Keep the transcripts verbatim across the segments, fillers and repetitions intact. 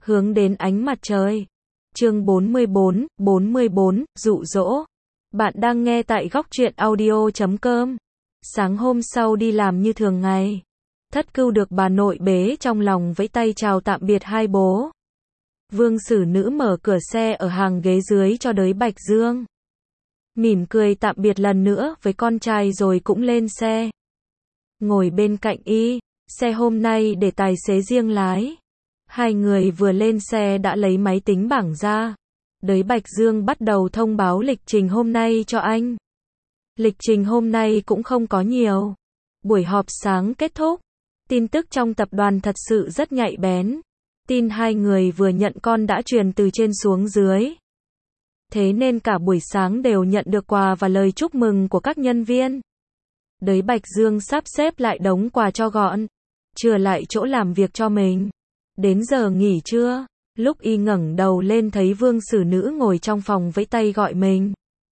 hướng đến ánh mặt trời. Chương bốn mươi bốn, bốn mươi bốn, dụ dỗ. Bạn đang nghe tại góc truyện audio chấm com. Sáng hôm sau đi làm như thường ngày. Thất Cưu được bà nội bế trong lòng vẫy tay chào tạm biệt hai bố. Vương Xử Nữ mở cửa xe ở hàng ghế dưới cho Đới Bạch Dương. Mỉm cười tạm biệt lần nữa với con trai rồi cũng lên xe. Ngồi bên cạnh y, xe hôm nay để tài xế riêng lái. Hai người vừa lên xe đã lấy máy tính bảng ra. Đới Bạch Dương bắt đầu thông báo lịch trình hôm nay cho anh. Lịch trình hôm nay cũng không có nhiều. Buổi họp sáng kết thúc. Tin tức trong tập đoàn thật sự rất nhạy bén. Tin hai người vừa nhận con đã truyền từ trên xuống dưới. Thế nên cả buổi sáng đều nhận được quà và lời chúc mừng của các nhân viên. Đới Bạch Dương sắp xếp lại đống quà cho gọn. Chừa lại chỗ làm việc cho mình. Đến giờ nghỉ trưa, lúc y ngẩng đầu lên thấy Vương Xử Nữ ngồi trong phòng vẫy tay gọi mình.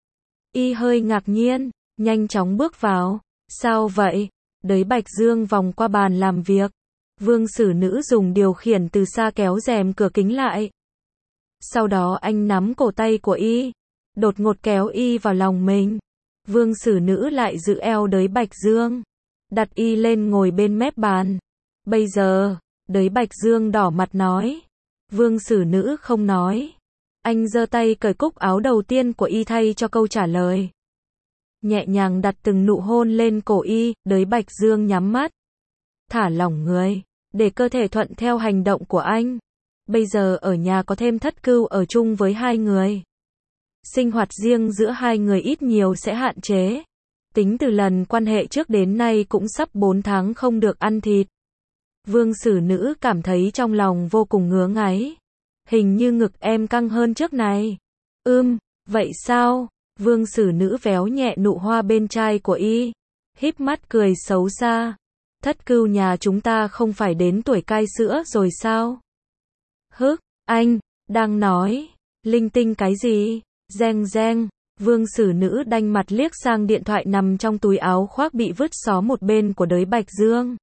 Y hơi ngạc nhiên, nhanh chóng bước vào. Sao vậy? Đới Bạch Dương vòng qua bàn làm việc. Vương Xử Nữ dùng điều khiển từ xa kéo rèm cửa kính lại. Sau đó anh nắm cổ tay của y, đột ngột kéo y vào lòng mình. Vương Xử Nữ lại giữ eo Đới Bạch Dương, đặt y lên ngồi bên mép bàn. Bây giờ, Đới Bạch Dương đỏ mặt nói. Vương Xử Nữ không nói. Anh giơ tay cởi cúc áo đầu tiên của y thay cho câu trả lời. Nhẹ nhàng đặt từng nụ hôn lên cổ y, Đới Bạch Dương nhắm mắt. Thả lỏng người, để cơ thể thuận theo hành động của anh. Bây giờ ở nhà có thêm Thất Cưu ở chung với hai người. Sinh hoạt riêng giữa hai người ít nhiều sẽ hạn chế. Tính từ lần quan hệ trước đến nay cũng sắp bốn tháng không được ăn thịt. Vương Xử Nữ cảm thấy trong lòng vô cùng ngứa ngáy. Hình như ngực em căng hơn trước này. Ưm, vậy sao? Vương Xử Nữ véo nhẹ nụ hoa bên trai của y. Híp mắt cười xấu xa. Thất Cưu nhà chúng ta không phải đến tuổi cai sữa rồi sao? Hức, anh, đang nói, linh tinh cái gì? Reng reng, Vương Xử Nữ đanh mặt liếc sang điện thoại nằm trong túi áo khoác bị vứt xó một bên của Đới Bạch Dương.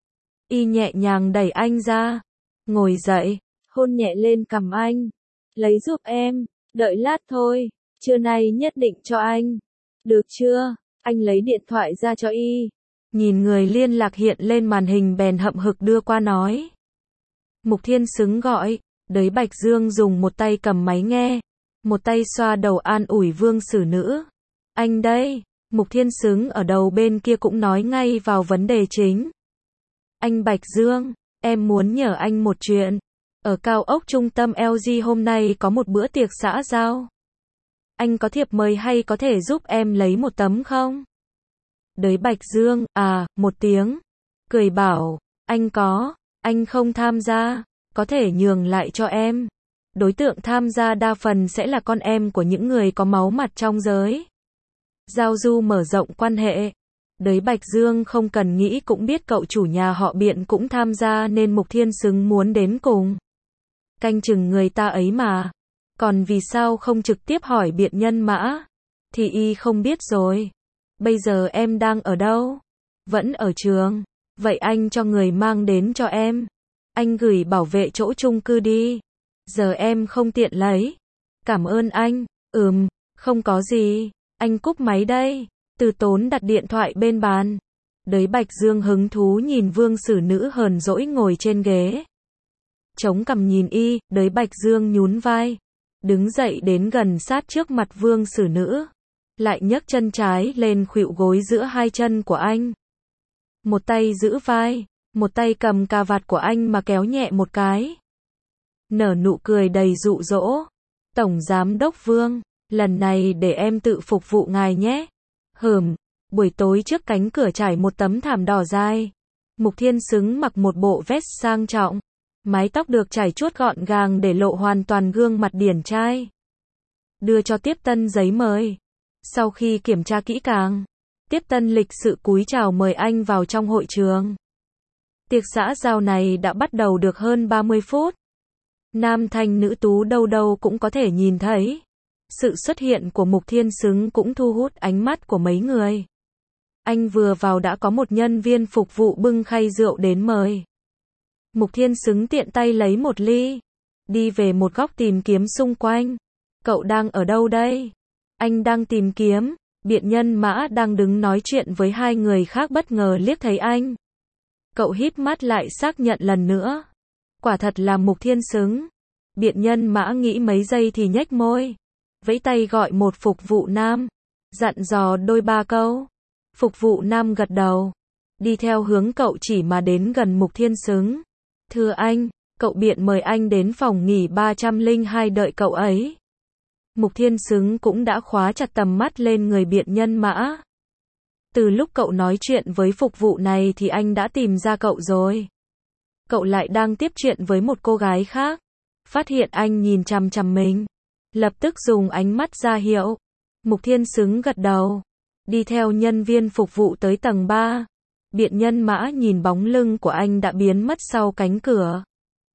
Y nhẹ nhàng đẩy anh ra, ngồi dậy, hôn nhẹ lên cằm anh. Lấy giúp em, đợi lát thôi, trưa nay nhất định cho anh. Được chưa? Anh lấy điện thoại ra cho y. Nhìn người liên lạc hiện lên màn hình bèn hậm hực đưa qua nói. Mục Thiên Xứng gọi, Đới Bạch Dương dùng một tay cầm máy nghe, một tay xoa đầu an ủi Vương Xử Nữ. Anh đây, Mục Thiên Xứng ở đầu bên kia cũng nói ngay vào vấn đề chính. Anh Bạch Dương, em muốn nhờ anh một chuyện. Ở cao ốc trung tâm lờ giê hôm nay có một bữa tiệc xã giao. Anh có thiệp mời hay có thể giúp em lấy một tấm không? Đới Bạch Dương, à, một tiếng. Cười bảo, anh có, anh không tham gia, có thể nhường lại cho em. Đối tượng tham gia đa phần sẽ là con em của những người có máu mặt trong giới. Giao du mở rộng quan hệ. Đới Bạch Dương không cần nghĩ cũng biết cậu chủ nhà họ Biện cũng tham gia nên Mục Thiên Xứng muốn đến cùng. Canh chừng người ta ấy mà. Còn vì sao không trực tiếp hỏi Biện nhân mã? Thì y không biết rồi. Bây giờ em đang ở đâu? Vẫn ở trường. Vậy anh cho người mang đến cho em. Anh gửi bảo vệ chỗ chung cư đi. Giờ em không tiện lấy. Cảm ơn anh. Ừm, không có gì. Anh cúp máy đây. Từ Tốn đặt điện thoại bên bàn. Đới Bạch Dương hứng thú nhìn Vương Xử Nữ hờn dỗi ngồi trên ghế. Chống cằm nhìn y, Đới Bạch Dương nhún vai. Đứng dậy đến gần sát trước mặt Vương Xử Nữ. Lại nhấc chân trái lên khuỵu gối giữa hai chân của anh. Một tay giữ vai, một tay cầm cà vạt của anh mà kéo nhẹ một cái. Nở nụ cười đầy dụ dỗ. Tổng Giám đốc Vương, lần này để em tự phục vụ ngài nhé. Hừm, buổi tối trước cánh cửa trải một tấm thảm đỏ dài. Mục Thiên Xứng mặc một bộ vest sang trọng. Mái tóc được chải chuốt gọn gàng để lộ hoàn toàn gương mặt điển trai. Đưa cho tiếp tân giấy mời. Sau khi kiểm tra kỹ càng, tiếp tân lịch sự cúi chào mời anh vào trong hội trường. Tiệc xã giao này đã bắt đầu được hơn ba mươi phút. Nam thanh nữ tú đâu đâu cũng có thể nhìn thấy. Sự xuất hiện của Mục Thiên Xứng cũng thu hút ánh mắt của mấy người. Anh vừa vào đã có một nhân viên phục vụ bưng khay rượu đến mời. Mục Thiên Xứng tiện tay lấy một ly. đi về một góc tìm kiếm xung quanh. Cậu đang ở đâu đây? Anh đang tìm kiếm. Biện Nhân Mã đang đứng nói chuyện với hai người khác bất ngờ liếc thấy anh. Cậu híp mắt lại xác nhận lần nữa. Quả thật là Mục Thiên Xứng. Biện Nhân Mã nghĩ mấy giây thì nhếch môi. Vẫy tay gọi một phục vụ nam. Dặn dò đôi ba câu. Phục vụ nam gật đầu. Đi theo hướng cậu chỉ mà đến gần Mục Thiên Xứng. Thưa anh, cậu Biện mời anh đến phòng nghỉ ba trăm lẻ hai đợi cậu ấy. Mục Thiên Xứng cũng đã khóa chặt tầm mắt lên người Biện Nhân Mã. Từ lúc cậu nói chuyện với phục vụ này thì anh đã tìm ra cậu rồi. Cậu lại đang tiếp chuyện với một cô gái khác. Phát hiện anh nhìn chằm chằm mình. Lập tức dùng ánh mắt ra hiệu. Mục Thiên Xứng gật đầu. Đi theo nhân viên phục vụ tới tầng ba. Biện Nhân Mã nhìn bóng lưng của anh đã biến mất sau cánh cửa.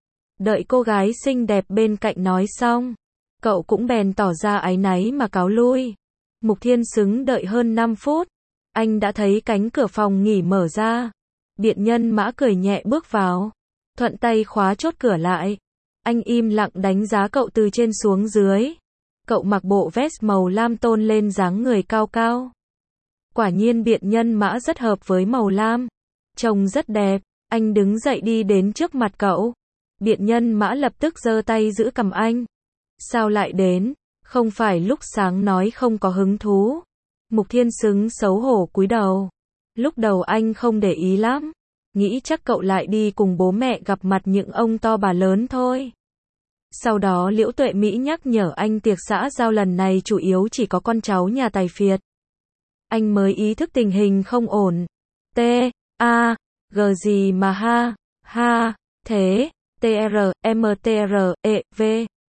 Đợi cô gái xinh đẹp bên cạnh nói xong. Cậu cũng bèn tỏ ra áy náy mà cáo lui. Mục Thiên Xứng đợi hơn năm phút. Anh đã thấy cánh cửa phòng nghỉ mở ra. Biện Nhân Mã cười nhẹ bước vào. Thuận tay khóa chốt cửa lại. Anh im lặng đánh giá cậu từ trên xuống dưới. Cậu mặc bộ vest màu lam tôn lên dáng người cao cao. Quả nhiên Biện Nhân Mã rất hợp với màu lam. Trông rất đẹp. Anh đứng dậy đi đến trước mặt cậu. Biện Nhân Mã lập tức giơ tay giữ cằm anh. Sao lại đến? Không phải lúc sáng nói không có hứng thú. Mục Thiên Xứng xấu hổ cúi đầu. Lúc đầu anh không để ý lắm. Nghĩ chắc cậu lại đi cùng bố mẹ gặp mặt những ông to bà lớn thôi. Sau đó Liễu Tuệ Mỹ nhắc nhở anh tiệc xã giao lần này chủ yếu chỉ có con cháu nhà tài phiệt. Anh mới ý thức tình hình không ổn. T, A, G gì mà ha, ha, thế, T R, M T R, E, V.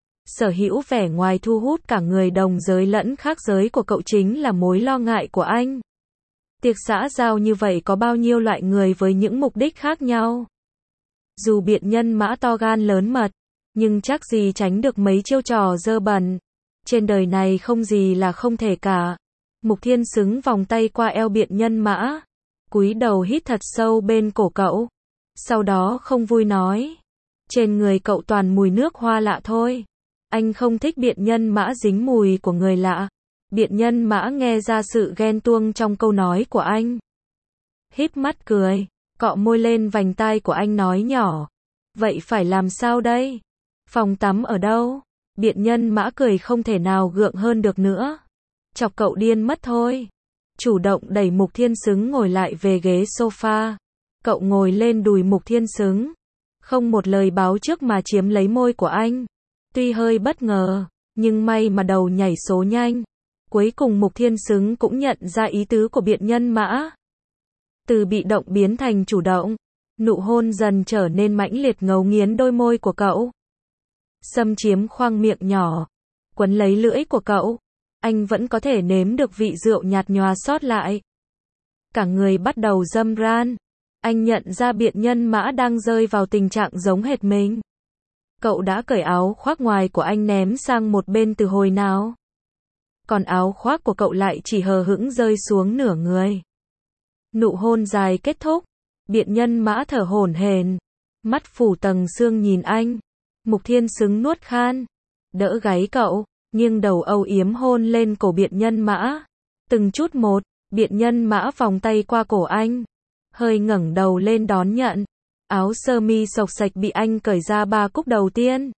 Sở hữu vẻ ngoài thu hút cả người đồng giới lẫn khác giới của cậu chính là mối lo ngại của anh. Tiệc xã giao như vậy có bao nhiêu loại người với những mục đích khác nhau. Dù Biện Nhân Mã to gan lớn mật, nhưng chắc gì tránh được mấy chiêu trò dơ bẩn. Trên đời này không gì là không thể cả. Mục Thiên Xứng vòng tay qua eo Biện Nhân Mã. Cúi đầu hít thật sâu bên cổ cậu. Sau đó không vui nói. Trên người cậu toàn mùi nước hoa lạ thôi. Anh không thích Biện Nhân Mã dính mùi của người lạ. Biện Nhân Mã nghe ra sự ghen tuông trong câu nói của anh. Híp mắt cười, cọ môi lên vành tai của anh nói nhỏ. Vậy phải làm sao đây? Phòng tắm ở đâu? Biện Nhân Mã cười không thể nào gượng hơn được nữa. Chọc cậu điên mất thôi. Chủ động đẩy Mục Thiên Xứng ngồi lại về ghế sofa. Cậu ngồi lên đùi Mục Thiên Xứng. Không một lời báo trước mà chiếm lấy môi của anh. Tuy hơi bất ngờ, nhưng may mà đầu nhảy số nhanh. Cuối cùng Mục Thiên Xứng cũng nhận ra ý tứ của Biện Nhân Mã. Từ bị động biến thành chủ động. Nụ hôn dần trở nên mãnh liệt ngấu nghiến đôi môi của cậu. Xâm chiếm khoang miệng nhỏ. Quấn lấy lưỡi của cậu. Anh vẫn có thể nếm được vị rượu nhạt nhòa sót lại. Cả người bắt đầu râm ran. Anh nhận ra Biện Nhân Mã đang rơi vào tình trạng giống hệt mình. Cậu đã cởi áo khoác ngoài của anh ném sang một bên từ hồi nào. Còn áo khoác của cậu lại chỉ hờ hững rơi xuống nửa người. Nụ hôn dài kết thúc. Biện Nhân Mã thở hổn hển. Mắt phủ tầng sương nhìn anh. Mục Thiên Xứng nuốt khan. Đỡ gáy cậu. Nghiêng đầu âu yếm hôn lên cổ Biện Nhân Mã. Từng chút một. Biện Nhân Mã vòng tay qua cổ anh. Hơi ngẩng đầu lên đón nhận. Áo sơ mi xộc xạch bị anh cởi ra ba cúc đầu tiên.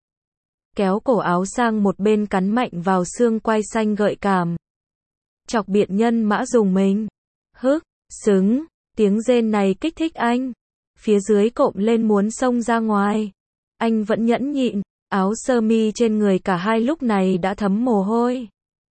Kéo cổ áo sang một bên cắn mạnh vào xương quai xanh gợi cảm. Chọc Biện Nhân Mã dùng mình. Hức, xứng, tiếng rên này kích thích anh. Phía dưới cộm lên muốn xông ra ngoài. Anh vẫn nhẫn nhịn, áo sơ mi trên người cả hai lúc này đã thấm mồ hôi.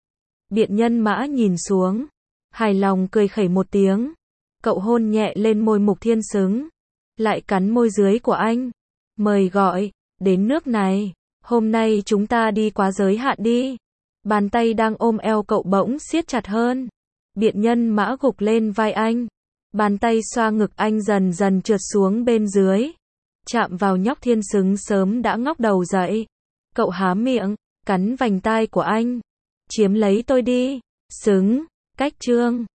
Biện Nhân Mã nhìn xuống. Hài lòng cười khẩy một tiếng. Cậu hôn nhẹ lên môi Mục Thiên Xứng. Lại cắn môi dưới của anh. Mời gọi, đến nước này. Hôm nay chúng ta đi quá giới hạn đi. Bàn tay đang ôm eo cậu bỗng siết chặt hơn. Biện Nhân Mã gục lên vai anh. Bàn tay xoa ngực anh dần dần trượt xuống bên dưới. Chạm vào nhóc Thiên Xứng sớm đã ngóc đầu dậy. Cậu há miệng, cắn vành tai của anh. Chiếm lấy tôi đi. Xứng, cách chương.